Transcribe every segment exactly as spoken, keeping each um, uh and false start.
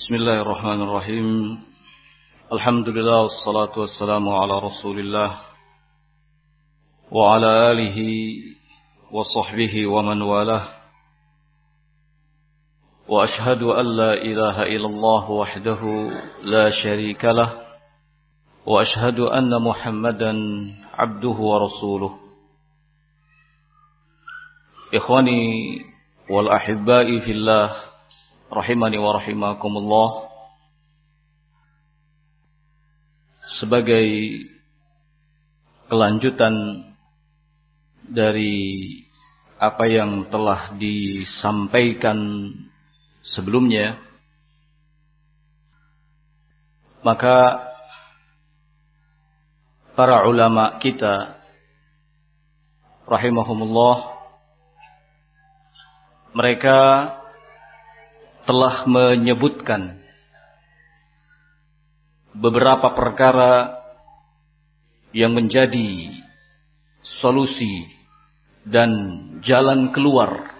Bismillahirrahmanirrahim. Alhamdulillah wassalatu wassalamu ala Rasulillah wa ala alihi wa sahbihi wa man walah. Wa ashhadu an la ilaha illallah wahdahu la syarika lah wa ashhadu anna Muhammadan abduhu wa rasuluh. Ikhwani wal ahibbai fillah, rahimani wa rahimakumullah. Sebagai kelanjutan dari apa yang telah disampaikan sebelumnya, maka para ulama kita rahimahumullah, mereka telah menyebutkan beberapa perkara yang menjadi solusi dan jalan keluar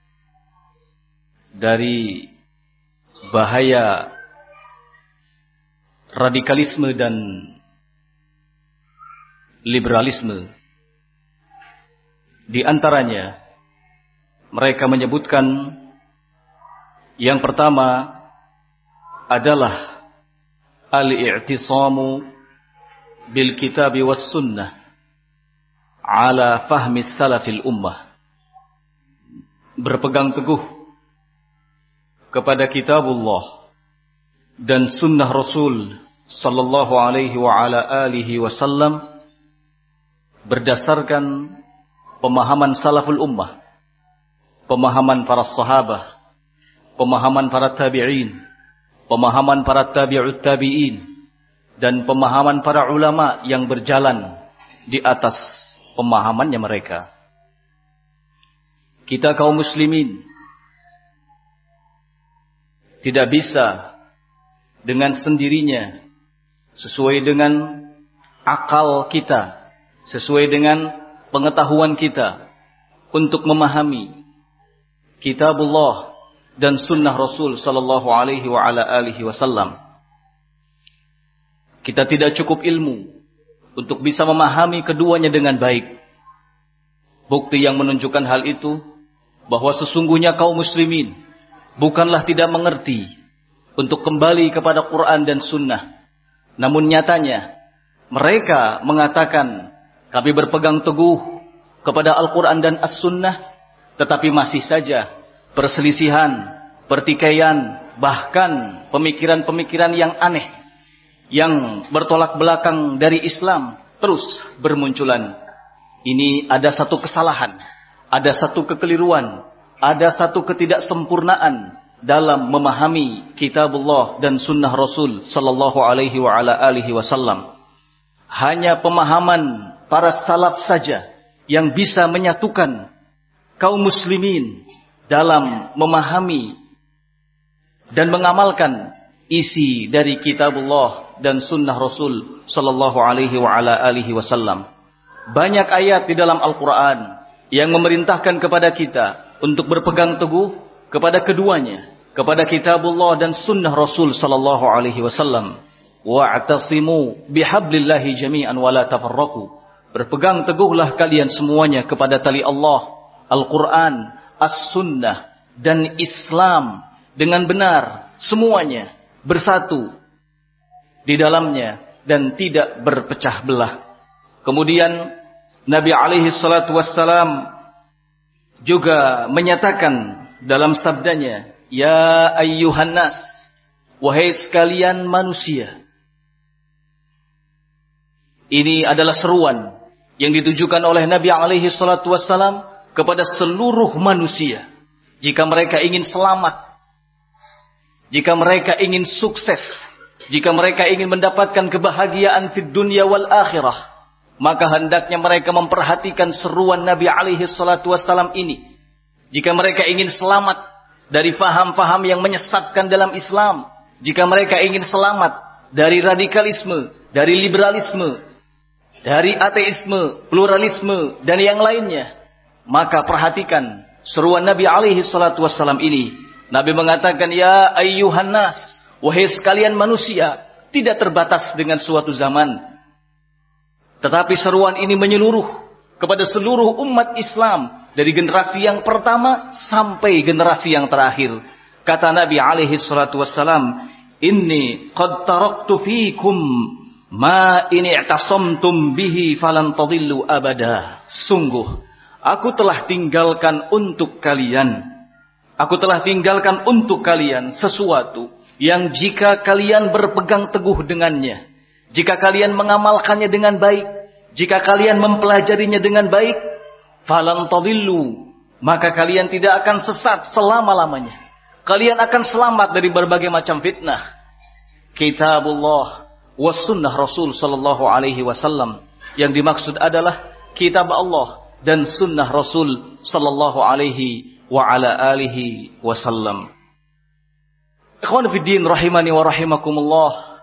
dari bahaya radikalisme dan liberalisme. Di antaranya mereka menyebutkan yang pertama adalah al-i'tisamu bil kitab was sunnah ala fahmi salafil ummah. Berpegang teguh kepada kitabullah dan sunnah Rasul sallallahu alaihi wa ala alihi wasallam berdasarkan pemahaman salaful ummah, pemahaman para sahabat, pemahaman para tabi'in, pemahaman para tabi'ut tabi'in, dan pemahaman para ulama yang berjalan di atas pemahamannya mereka. Kita kaum muslimin tidak bisa dengan sendirinya, sesuai dengan akal kita, sesuai dengan pengetahuan kita, untuk memahami kitabullah dan sunnah Rasul sallallahu alaihi wa ala alihi wasallam. Kita tidak cukup ilmu untuk bisa memahami keduanya dengan baik. Bukti yang menunjukkan hal itu bahwa sesungguhnya kaum muslimin bukanlah tidak mengerti untuk kembali kepada Quran dan sunnah. Namun nyatanya mereka mengatakan kami berpegang teguh kepada Al-Quran dan As-Sunnah, tetapi masih saja perselisihan, pertikaian, bahkan pemikiran-pemikiran yang aneh, yang bertolak belakang dari Islam terus bermunculan. Ini ada satu kesalahan, ada satu kekeliruan, ada satu ketidaksempurnaan dalam memahami kitabullah dan sunnah Rasul sallallahu alaihi wa ala alihi wasallam. Hanya pemahaman para salaf saja yang bisa menyatukan kaum muslimin dalam memahami dan mengamalkan isi dari kitabullah dan sunnah Rasul sallallahu alaihi wa ala alihi wasallam. Banyak ayat di dalam Al-Quran yang memerintahkan kepada kita untuk berpegang teguh kepada keduanya, kepada kitabullah dan sunnah Rasul sallallahu alaihi wasallam. Wa'tasimu bihablillahi jami'an wa la tafarraqu. Berpegang teguhlah kalian semuanya kepada tali Allah, Al-Quran, As-Sunnah, dan Islam dengan benar, semuanya bersatu di dalamnya dan tidak berpecah belah. Kemudian Nabi alaihi salatu wassalam juga menyatakan dalam sabdanya, ya ayyuhan nas, wahai sekalian manusia. Ini adalah seruan yang ditujukan oleh Nabi alaihi salatu wassalam kepada seluruh manusia. Jika mereka ingin selamat, jika mereka ingin sukses, jika mereka ingin mendapatkan kebahagiaan fid dunya wal akhirah, maka hendaknya mereka memperhatikan seruan Nabi alaihi salatu wassalam ini. Jika mereka ingin selamat dari faham-faham yang menyesatkan dalam Islam, jika mereka ingin selamat dari radikalisme, dari liberalisme, dari ateisme, pluralisme, dan yang lainnya, maka perhatikan seruan Nabi alaihi salatu wassalam ini. Nabi mengatakan, ya ayyuhan nas, Wahai sekalian manusia, tidak terbatas dengan suatu zaman. Tetapi seruan ini menyeluruh kepada seluruh umat Islam, dari generasi yang pertama sampai generasi yang terakhir. Kata Nabi alaihi salatu wassalam, "Inni qad taraktu fikum ma in i'tasamtum bihi falan tadillu abada." Sungguh, aku telah tinggalkan untuk kalian. Aku telah tinggalkan untuk kalian sesuatu yang jika kalian berpegang teguh dengannya, jika kalian mengamalkannya dengan baik, jika kalian mempelajarinya dengan baik, falan tadillu, maka kalian tidak akan sesat selama-lamanya. Kalian akan selamat dari berbagai macam fitnah. Kitabullah was sunnah Rasul sallallahu alaihi wasallam. Yang dimaksud adalah kitab Allah dan sunnah Rasul sallallahu alaihi wa ala alihi wasallam. Ikhwan fiddin rahimani wa rahimakumullah.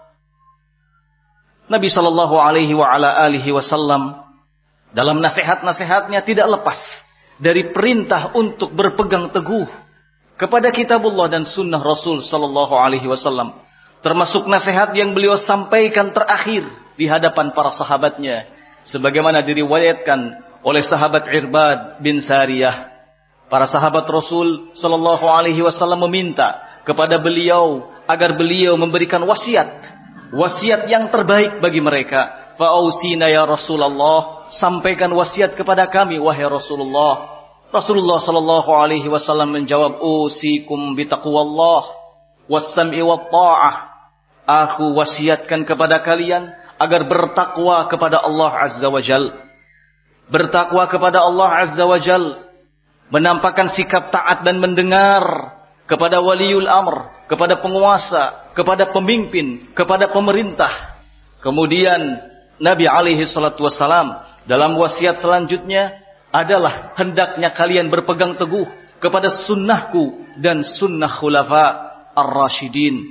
Nabi sallallahu alaihi wa ala alihi wasallam dalam nasihat-nasihatnya tidak lepas dari perintah untuk berpegang teguh kepada kitabullah dan sunnah Rasul sallallahu alaihi wasallam. Termasuk nasihat yang beliau sampaikan terakhir di hadapan para sahabatnya, sebagaimana diriwayatkan oleh sahabat Irbad bin Sariyah. Para sahabat Rasul sallallahu alaihi wasallam meminta kepada beliau agar beliau memberikan wasiat wasiat yang terbaik bagi mereka. Fa'ausina ya Rasulullah, sampaikan wasiat kepada kami wahai Rasulullah. Rasulullah sallallahu alaihi wasallam menjawab, usikum bitaqwallah was-sam'i wat-tha'ah. Aku wasiatkan kepada kalian agar bertakwa kepada Allah azza wajal. Bertakwa kepada Allah azza wajal, menampakkan sikap taat dan mendengar kepada waliul amr, kepada penguasa, kepada pemimpin, kepada pemerintah. Kemudian Nabi alaihi salatu wassalam dalam wasiat selanjutnya adalah hendaknya kalian berpegang teguh kepada sunnahku dan sunnah khulafa ar-rasyidin.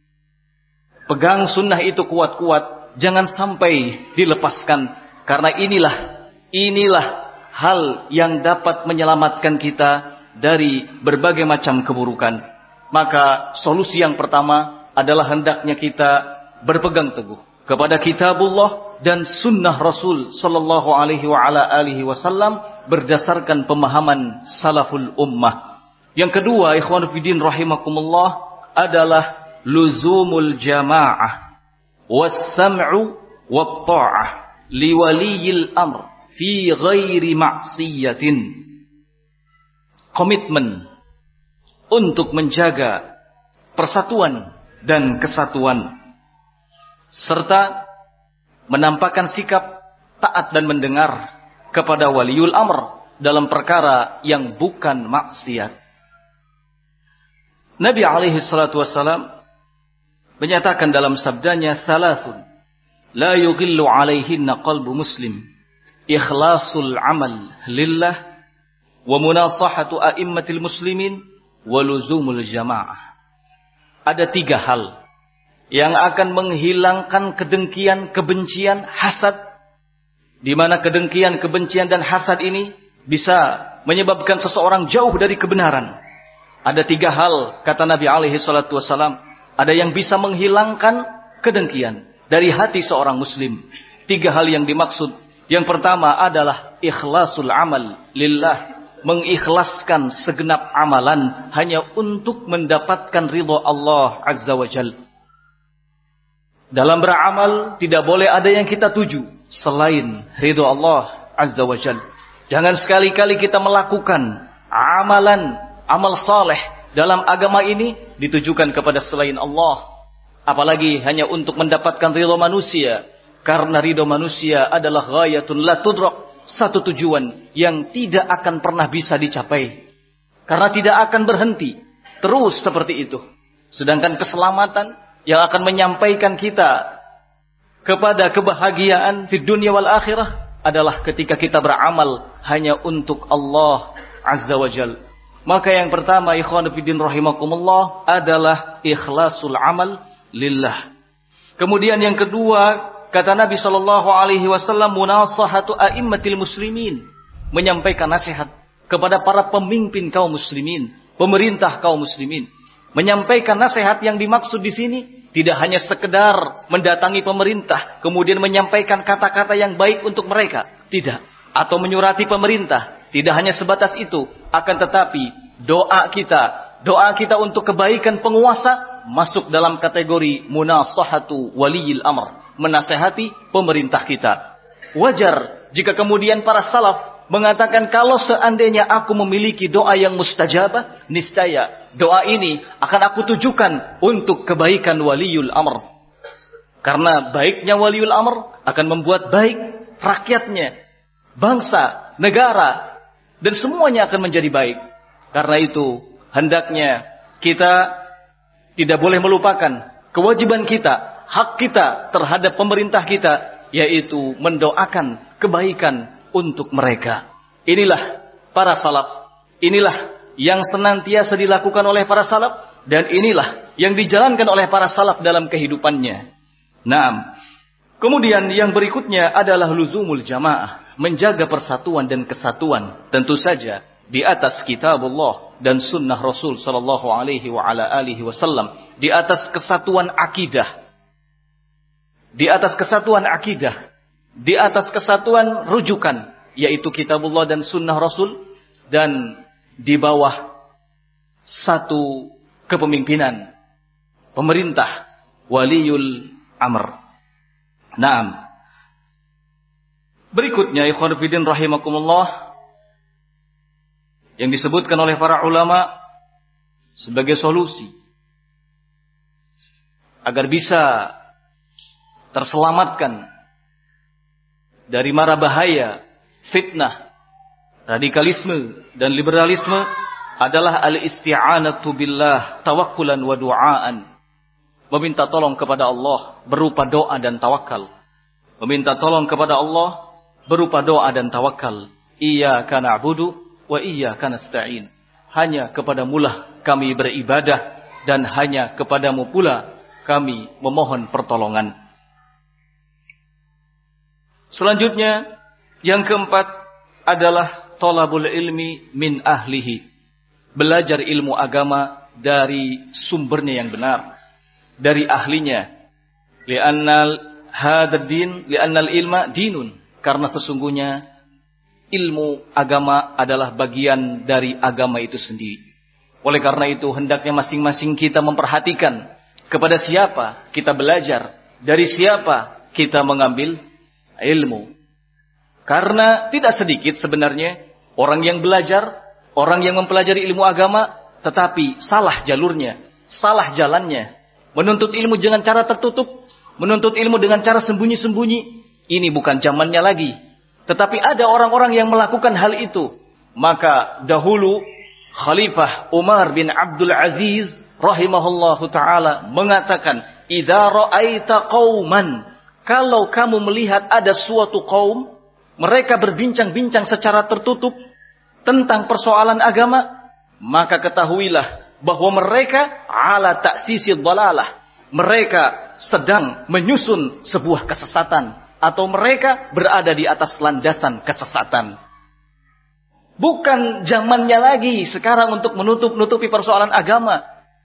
Pegang sunnah itu kuat-kuat, jangan sampai dilepaskan, karena inilah inilah hal yang dapat menyelamatkan kita dari berbagai macam keburukan. Maka solusi yang pertama adalah hendaknya kita berpegang teguh kepada kitabullah dan sunnah Rasul sallallahu alaihi wa ala alihi wasallam berdasarkan pemahaman salaful ummah. Yang kedua, ikhwan fillah rahimakumullah, adalah luzumul jamaah was-sam'u wat-tha'ah li waliyil amr fi ghairi ma'siyatin. Komitmen untuk menjaga persatuan dan kesatuan, serta menampakkan sikap taat dan mendengar kepada waliul amr dalam perkara yang bukan maksiat. Nabi alaihi salatu wassalam menyatakan dalam sabdanya, salasun la yughillu alaihinna qalbu muslim, ikhlasul amal lillah, wa munasahatu a'immatil muslimin, wa luzumul jamaah. Ada tiga hal yang akan menghilangkan kedengkian, kebencian, hasad, di mana kedengkian, kebencian dan hasad ini bisa menyebabkan seseorang jauh dari kebenaran. Ada tiga hal, kata Nabi alaihi salatu wassalam, ada yang bisa menghilangkan kedengkian dari hati seorang muslim. Tiga hal yang dimaksud. Yang pertama adalah ikhlasul amal lillah, mengikhlaskan segenap amalan hanya untuk mendapatkan ridha Allah azza wa jal. Dalam beramal tidak boleh ada yang kita tuju selain ridha Allah azza wa jal. Jangan sekali-kali kita melakukan amalan, amal saleh dalam agama ini ditujukan kepada selain Allah, apalagi hanya untuk mendapatkan ridha manusia, karena ridha manusia adalah ghayatun la tudrak, satu tujuan yang tidak akan pernah bisa dicapai, karena tidak akan berhenti terus seperti itu. Sedangkan keselamatan yang akan menyampaikan kita kepada kebahagiaan di dunia wal akhirah adalah ketika kita beramal hanya untuk Allah azza wa jal. Maka yang pertama, ikhwan fillah rahimakumullah, adalah ikhlasul amal lillah. Kemudian yang kedua, kata Nabi sallallahu alaihi wasallam, munasahatu a'immatil muslimin, menyampaikan nasihat kepada para pemimpin kaum muslimin, pemerintah kaum muslimin. Menyampaikan nasihat yang dimaksud di sini tidak hanya sekedar mendatangi pemerintah, kemudian menyampaikan kata-kata yang baik untuk mereka. Tidak. Atau menyurati pemerintah. Tidak hanya sebatas itu. Akan tetapi doa kita, doa kita untuk kebaikan penguasa masuk dalam kategori munasahatu waliyil amr. Menasehati pemerintah kita. Wajar jika kemudian para salaf mengatakan kalau seandainya aku memiliki doa yang mustajabah, niscaya doa ini akan aku tujukan untuk kebaikan waliul amr. Karena baiknya waliul amr akan membuat baik rakyatnya, bangsa, negara, dan semuanya akan menjadi baik. Karena itu hendaknya kita tidak boleh melupakan kewajiban kita, hak kita terhadap pemerintah kita, yaitu mendoakan kebaikan untuk mereka. Inilah para salaf. Inilah yang senantiasa dilakukan oleh para salaf. Dan inilah yang dijalankan oleh para salaf dalam kehidupannya. Naam. Kemudian yang berikutnya adalah luzumul jamaah. Menjaga persatuan dan kesatuan. Tentu saja di atas kitabullah dan sunnah Rasul sallallahu alaihi wa ala alihi wasallam. Di atas kesatuan akidah. Di atas kesatuan akidah. Di atas kesatuan rujukan, yaitu kitabullah dan sunnah Rasul, dan di bawah satu kepemimpinan pemerintah waliyul amr. Naam. Berikutnya ikhwan fillah rahimakumullah, yang disebutkan oleh para ulama sebagai solusi agar bisa terselamatkan dari mara bahaya, fitnah, radikalisme dan liberalisme adalah al-isti'anatu billah tawakkulan wa du'aan. Meminta tolong kepada Allah berupa doa dan tawakal. Meminta tolong kepada Allah berupa doa dan tawakal. Iyyaka na'budu wa iyyaka nasta'in. Hanya kepadamulah kami beribadah dan hanya kepadamu pula kami memohon pertolongan. Selanjutnya, yang keempat adalah thalabul ilmi min ahlihi. Belajar ilmu agama dari sumbernya yang benar, dari ahlinya. Li'annal hadzal din, li'annal ilma dinun. Karena sesungguhnya ilmu agama adalah bagian dari agama itu sendiri. Oleh karena itu, hendaknya masing-masing kita memperhatikan kepada siapa kita belajar, dari siapa kita mengambil ilmu. Karena tidak sedikit sebenarnya orang yang belajar, orang yang mempelajari ilmu agama, tetapi salah jalurnya, salah jalannya. Menuntut ilmu dengan cara tertutup, menuntut ilmu dengan cara sembunyi-sembunyi. Ini bukan zamannya lagi. Tetapi ada orang-orang yang melakukan hal itu. Maka dahulu Khalifah Umar bin Abdul Aziz rahimahullahu ta'ala mengatakan, idza ra'aita qauman, kalau kamu melihat ada suatu kaum, mereka berbincang-bincang secara tertutup tentang persoalan agama, maka ketahuilah bahwa mereka ala ta'sisi dhalalah. Mereka sedang menyusun sebuah kesesatan, atau mereka berada di atas landasan kesesatan. Bukan zamannya lagi sekarang untuk menutup-nutupi persoalan agama.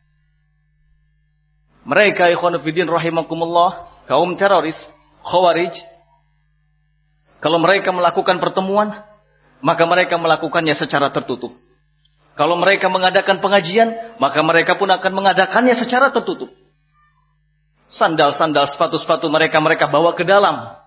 Mereka ikhwan fillah rahimakumullah, kaum teroris, Khawarij, kalau mereka melakukan pertemuan, maka mereka melakukannya secara tertutup. Kalau mereka mengadakan pengajian, maka mereka pun akan mengadakannya secara tertutup. Sandal-sandal, sepatu-sepatu mereka mereka bawa ke dalam,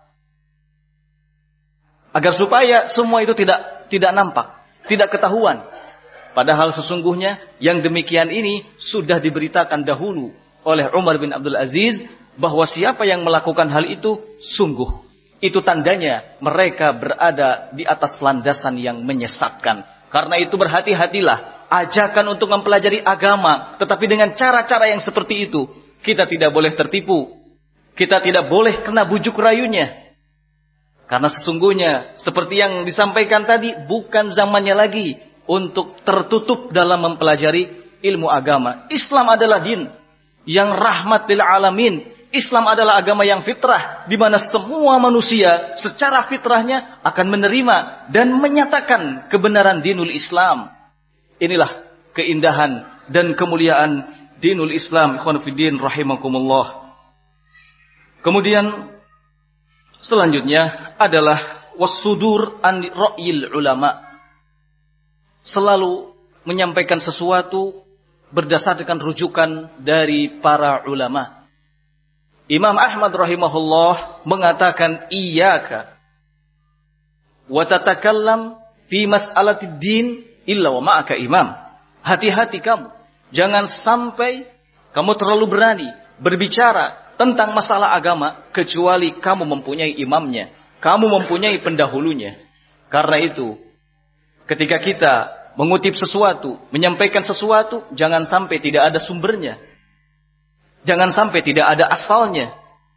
agar supaya semua itu tidak tidak nampak, tidak ketahuan. Padahal sesungguhnya yang demikian ini sudah diberitakan dahulu oleh Umar bin Abdul Aziz, bahwa siapa yang melakukan hal itu, sungguh itu tandanya mereka berada di atas landasan yang menyesatkan. Karena itu berhati-hatilah, ajakan untuk mempelajari agama, tetapi dengan cara-cara yang seperti itu, kita tidak boleh tertipu, kita tidak boleh kena bujuk rayunya. Karena sesungguhnya seperti yang disampaikan tadi, bukan zamannya lagi untuk tertutup dalam mempelajari ilmu agama. Islam adalah din yang rahmat lil alamin. Islam adalah agama yang fitrah, di mana semua manusia secara fitrahnya akan menerima dan menyatakan kebenaran dinul Islam. Inilah keindahan dan kemuliaan dinul Islam, ikhwan fiddin rahimakumullah. Kemudian selanjutnya adalah wasudur an ra'yil ulama. Selalu menyampaikan sesuatu berdasarkan rujukan dari para ulama. Imam Ahmad rahimahullah mengatakan iyyaka wa tatakallam fi mas'alatid din illa wa ma'aka imam. Hati-hati kamu, jangan sampai kamu terlalu berani berbicara tentang masalah agama kecuali kamu mempunyai imamnya, kamu mempunyai pendahulunya. Karena itu, ketika kita mengutip sesuatu, menyampaikan sesuatu, jangan sampai tidak ada sumbernya. Jangan sampai tidak ada asalnya.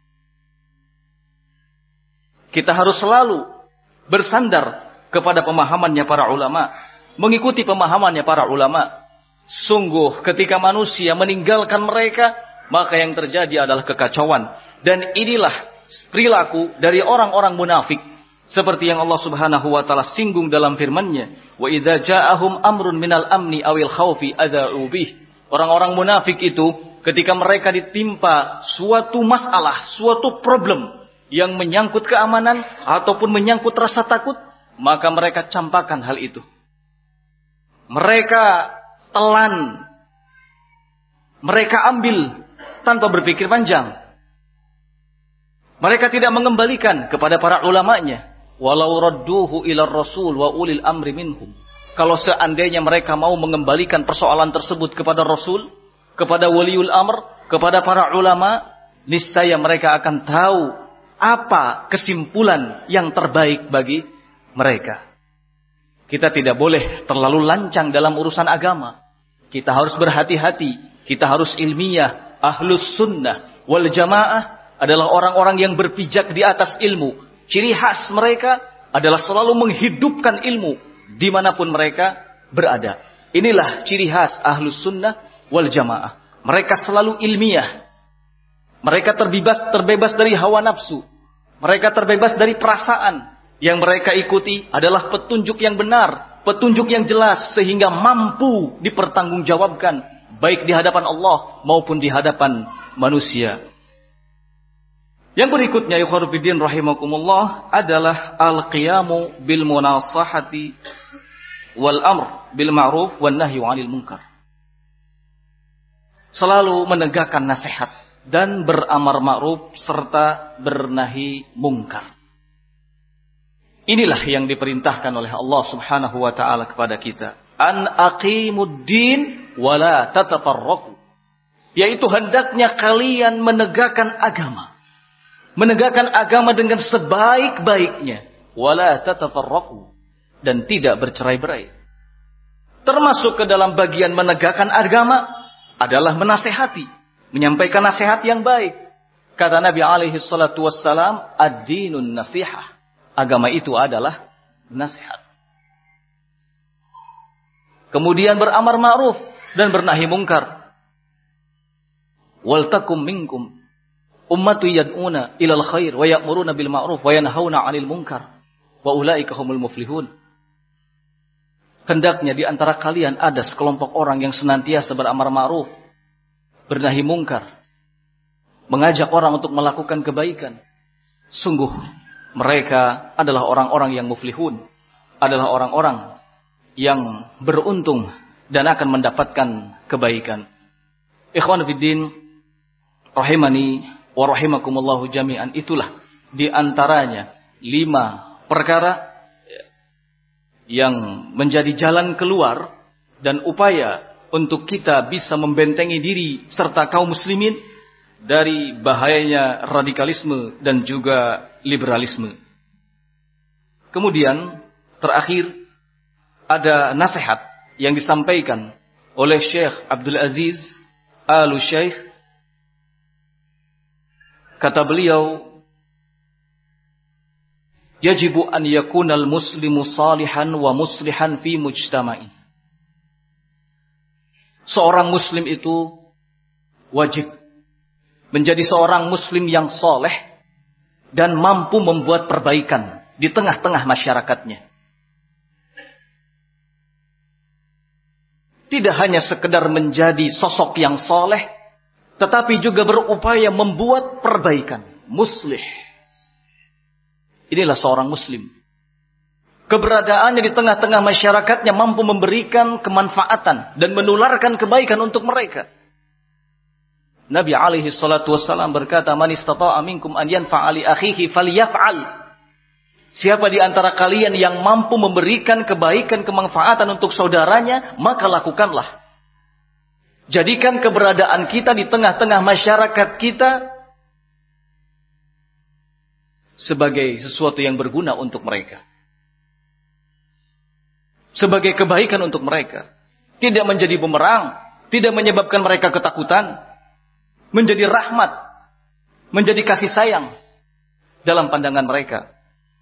Kita harus selalu bersandar kepada pemahamannya para ulama, mengikuti pemahamannya para ulama. Sungguh ketika manusia meninggalkan mereka, maka yang terjadi adalah kekacauan. Dan inilah perilaku dari orang-orang munafik. Seperti yang Allah Subhanahu wa taala singgung dalam firman-Nya, "Wa idza ja'ahum amrun minal amni awil khaufi adza'u bih." Orang-orang munafik itu ketika mereka ditimpa suatu masalah, suatu problem yang menyangkut keamanan ataupun menyangkut rasa takut, maka mereka campakkan hal itu. Mereka telan. Mereka ambil tanpa berpikir panjang. Mereka tidak mengembalikan kepada para ulamanya. Walau radduhu ila rasul wa ulil amri minhum. Kalau seandainya mereka mau mengembalikan persoalan tersebut kepada Rasul, kepada waliul amr, kepada para ulama, niscaya mereka akan tahu apa kesimpulan yang terbaik bagi mereka. Kita tidak boleh terlalu lancang dalam urusan agama. Kita harus berhati-hati, kita harus ilmiah. Ahlus sunnah wal jamaah adalah orang-orang yang berpijak di atas ilmu. Ciri khas mereka adalah selalu menghidupkan ilmu dimanapun mereka berada. Inilah ciri khas ahlus sunnah wal jamaah. Mereka selalu ilmiah. Mereka terbebas terbebas dari hawa nafsu. Mereka terbebas dari perasaan. Yang mereka ikuti adalah petunjuk yang benar, petunjuk yang jelas sehingga mampu dipertanggungjawabkan baik di hadapan Allah maupun di hadapan manusia. Yang berikutnya ikhwan fillah rahimakumullah adalah al-qiyamu bil munasahati wal amr bil ma'ruf wan nahyi 'anil munkar. Selalu menegakkan nasihat dan beramar ma'ruf serta bernahi mungkar. Inilah yang diperintahkan oleh Allah Subhanahu wa taala kepada kita. An aqimuddin wa la tatafarraqu. Yaitu hendaknya kalian menegakkan agama. Menegakkan agama dengan sebaik-baiknya. Wala tatafarraqu. Dan tidak bercerai-berai. Termasuk ke dalam bagian menegakkan agama adalah menasehati. Menyampaikan nasihat yang baik. Kata Nabi alaihi salatu wassalam, ad-dinun nasihah. Agama itu adalah nasihat. Kemudian beramar ma'ruf dan bernahi mungkar. Wal takum minkum ummatu yad'una ilal khair wa ya'muruna bil ma'ruf wa yanhauna 'anil munkar wa ulaika humul muflihun. Hendaknya di antara kalian ada sekelompok orang yang senantiasa beramar ma'ruf, bernahi mungkar, mengajak orang untuk melakukan kebaikan. Sungguh mereka adalah orang-orang yang muflihun, adalah orang-orang yang beruntung dan akan mendapatkan kebaikan. Ikhwan fiddin rahimani wa rahimakumullahu jami'an, itulah di antaranya lima perkara yang menjadi jalan keluar dan upaya untuk kita bisa membentengi diri serta kaum muslimin dari bahayanya radikalisme dan juga liberalisme. Kemudian terakhir ada nasihat yang disampaikan oleh Syekh Abdul Aziz Al-Syekh. Kata beliau, yajibu an yakunal muslimu salihan wa muslihan fi mujtama'i. Seorang muslim itu wajib menjadi seorang muslim yang soleh dan mampu membuat perbaikan di tengah-tengah masyarakatnya. tidak hanya sekedar menjadi sosok yang soleh, tetapi juga berupaya membuat perbaikan. Muslih. Inilah seorang muslim. Keberadaannya di tengah-tengah masyarakatnya mampu memberikan kemanfaatan dan menularkan kebaikan untuk mereka. Nabi alaihi salatu wassalam berkata, "Man istata'a minkum an yanfa'a li akhihi falyaf'al." Siapa di antara kalian yang mampu memberikan kebaikan, kemanfaatan untuk saudaranya, maka lakukanlah. Jadikan keberadaan kita di tengah-tengah masyarakat kita sebagai sesuatu yang berguna untuk mereka. Sebagai kebaikan untuk mereka. Tidak menjadi bumerang, tidak menyebabkan mereka ketakutan. Menjadi rahmat, menjadi kasih sayang dalam pandangan mereka.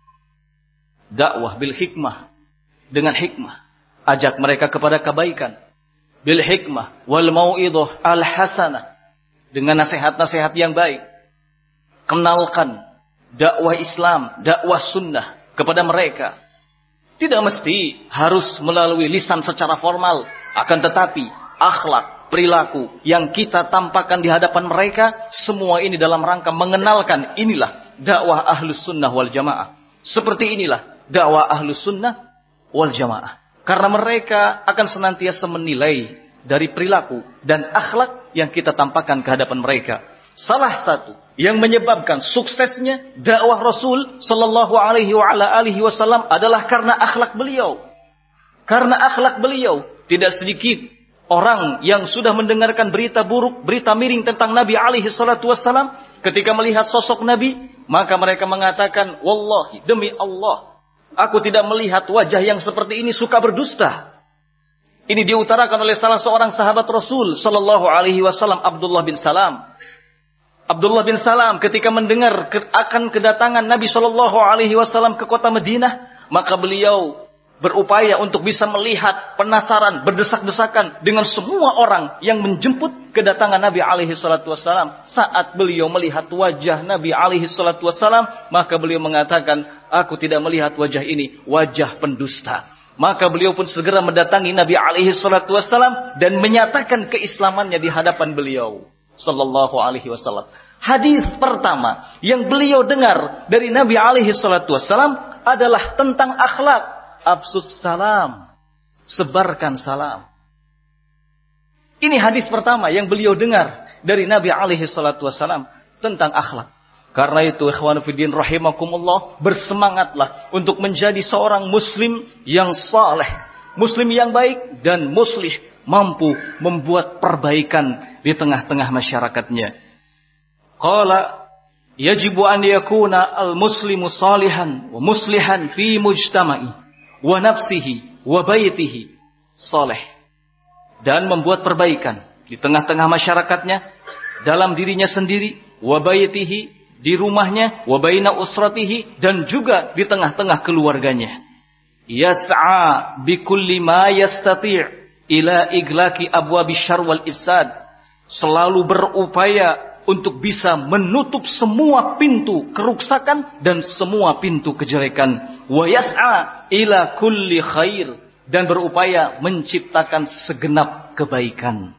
Dakwah bil hikmah, dengan hikmah, ajak mereka kepada kebaikan. Bil hikmah wal mau'idhah al hasanah, dengan nasihat-nasihat yang baik. Kenalkan dakwah Islam, dakwah sunnah kepada mereka. Tidak mesti harus melalui lisan secara formal, akan tetapi akhlak, perilaku yang kita tampakkan di hadapan mereka, semua ini dalam rangka mengenalkan inilah dakwah ahlus sunnah wal jamaah. Seperti inilah dakwah ahlus sunnah wal jamaah. Karena mereka akan senantiasa menilai dari perilaku dan akhlak yang kita tampakkan ke hadapan mereka. Salah satu yang menyebabkan suksesnya dakwah Rasul sallallahu alaihi wa ala alihi wasallam adalah karena akhlak beliau. Karena akhlak beliau, tidak sedikit orang yang sudah mendengarkan berita buruk, berita miring tentang Nabi alaihi salatu wassalam, ketika melihat sosok Nabi, maka mereka mengatakan, "Wallahi, demi Allah, aku tidak melihat wajah yang seperti ini suka berdusta." Ini diutarakan oleh salah seorang sahabat Rasul sallallahu alaihi wasallam, Abdullah bin Salam. Abdullah bin Salam ketika mendengar akan kedatangan Nabi sallallahu alaihi wasallam ke kota Madinah, maka beliau berupaya untuk bisa melihat, penasaran, berdesak-desakan dengan semua orang yang menjemput kedatangan Nabi alaihi salatu wassalam. Saat beliau melihat wajah Nabi alaihi salatu wassalam, maka beliau mengatakan, "Aku tidak melihat wajah ini, wajah pendusta." Maka beliau pun segera mendatangi Nabi alaihi salatu wassalam dan menyatakan keislamannya di hadapan beliau sallallahu alaihi wasallam. Hadis pertama yang beliau dengar dari Nabi alaihi salatu wassalam adalah tentang akhlak. Absus salam, sebarkan salam. Ini hadis pertama yang beliau dengar dari Nabi alaihi salatu wassalam tentang akhlak. Karena itu ikhwan fillah rahimakumullah, bersemangatlah untuk menjadi seorang muslim yang saleh, muslim yang baik dan muslih, mampu membuat perbaikan di tengah-tengah masyarakatnya. Qala yajibu an yakuna al-muslimu salihan wa muslihan fi mujtama'i wa nafsihi wa baitihi saleh, dan membuat perbaikan di tengah-tengah masyarakatnya, dalam dirinya sendiri, wa baitihi, di rumahnya, wa baina usratihi, dan juga di tengah-tengah keluarganya. Yas'a bi kulli ma yastati' ila iglaki abwabi syarr wal ifsad, selalu berupaya untuk bisa menutup semua pintu keruksakan dan semua pintu kejelekan. Wa yas'a ila kulli khair, dan berupaya menciptakan segenap kebaikan.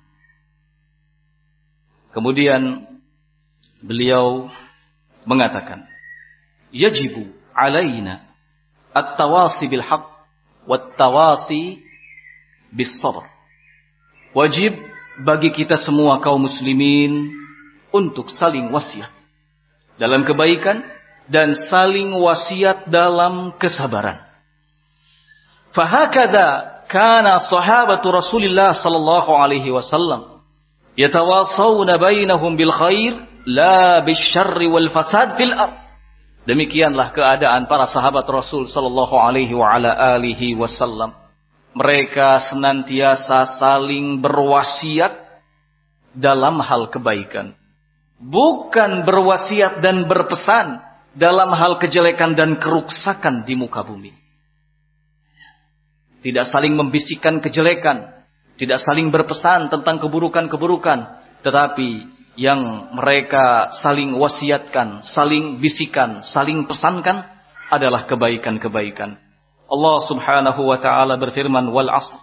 Kemudian beliau mengatakan, yajibu alaina at-tawasi bil haqq wat-tawasi bis sabr. Wajib bagi kita semua kaum muslimin untuk saling wasiat dalam kebaikan dan saling wasiat dalam kesabaran. Fahakadha kana sahabatu Rasulillah sallallahu alaihi wasallam yatawasawna bainahum bil khair la bisyarri wal fasad fil ard. Demikianlah keadaan para sahabat Rasul sallallahu alaihi wa ala alihi wasallam. Mereka senantiasa saling berwasiat dalam hal kebaikan, bukan berwasiat dan berpesan dalam hal kejelekan dan keruksakan di muka bumi. Tidak saling membisikkan kejelekan, tidak saling berpesan tentang keburukan-keburukan, tetapi yang mereka saling wasiatkan, saling bisikan, saling pesankan adalah kebaikan-kebaikan. Allah subhanahu wa ta'ala berfirman, wal asr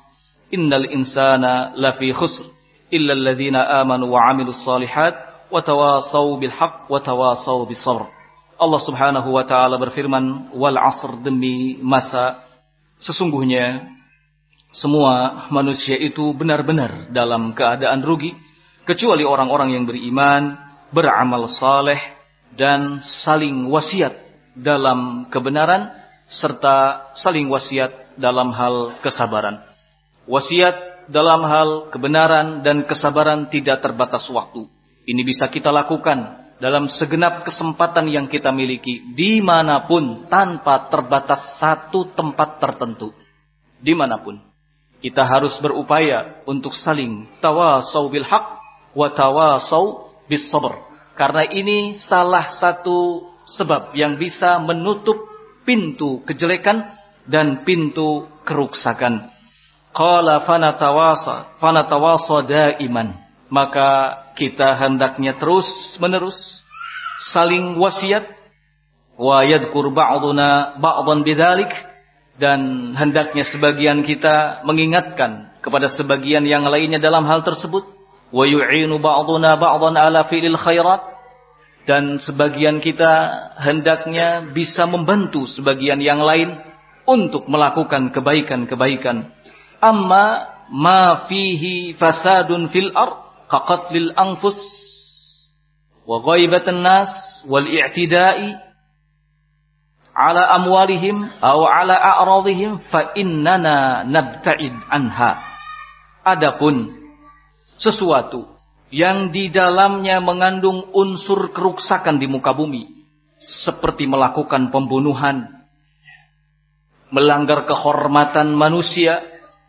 innal insana lafi khusr illa alladhina amanu wa 'amilus shalihat wa tawasaw bil haqq wa tawasaw bis sabr. Allah Subhanahu wa taala berfirman, wal 'asr, demi masa, sesungguhnya semua manusia itu benar-benar dalam keadaan rugi kecuali orang-orang yang beriman, beramal saleh dan saling wasiat dalam kebenaran serta saling wasiat dalam hal kesabaran. Wasiat dalam hal kebenaran dan kesabaran tidak terbatas waktu. Ini bisa kita lakukan dalam segenap kesempatan yang kita miliki, dimanapun, tanpa terbatas satu tempat tertentu. Dimanapun. Kita harus berupaya untuk saling tawasaw bil haq wa tawasaw bis sabr. Karena ini salah satu sebab yang bisa menutup pintu kejelekan dan pintu keruksakan. Qala fanatawasa fanatawasa daiman. Maka kita hendaknya terus menerus saling wasiat, wa yadhkur ba'duna ba'dan bidzalik, dan hendaknya sebagian kita mengingatkan kepada sebagian yang lainnya dalam hal tersebut, wa yu'inu ba'duna ba'dan ala fi'lil khairat, dan sebagian kita hendaknya bisa membantu sebagian yang lain untuk melakukan kebaikan-kebaikan. Amma ma fihi fasadun fil ard kaqatlil anfus wa ghaibatin nas wal i'tida'i ala amwalihim aw ala a'radihim fa innana nabta'id anha. Adapun sesuatu yang di dalamnya mengandung unsur keruksakan di muka bumi, seperti melakukan pembunuhan, melanggar kehormatan manusia,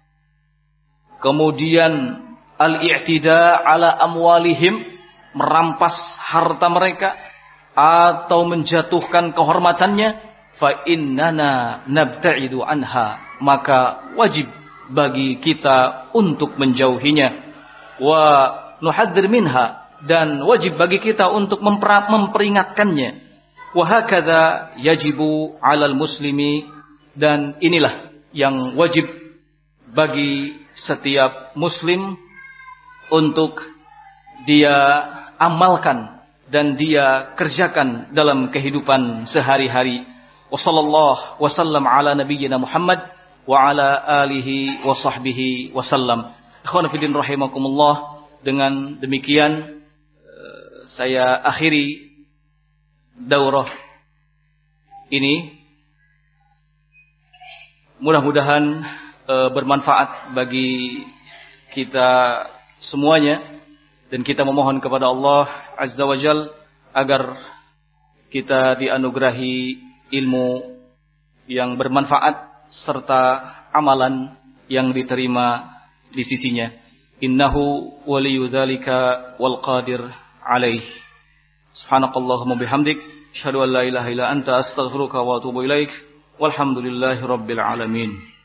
kemudian al-i'tida ala amwalihim, merampas harta mereka atau menjatuhkan kehormatannya, fa innana nabta'idu anha, maka wajib bagi kita untuk menjauhinya, wa nuhadzir minha, dan wajib bagi kita untuk memperingatkannya, wa hakadha yajibu 'alal muslimi, dan inilah yang wajib bagi setiap muslim untuk dia amalkan dan dia kerjakan dalam kehidupan sehari-hari. Wassallallahu wasallam ala nabiyyina Muhammad wa ala alihi wa sahbihi wasallam. Ikhwan fillah rahimakumullah, dengan demikian saya akhiri daurah ini. Mudah-mudahan bermanfaat bagi kita semuanya, dan kita memohon kepada Allah Azza wa Jal agar kita dianugerahi ilmu yang bermanfaat serta amalan yang diterima di sisinya. Innahu waliyu dzalika wal qadir alaih. Subhanakallahumma bihamdik, asyhadu an la ilaha illa anta, astaghfiruka wa atubu ilaik. Walhamdulillahi rabbil alamin.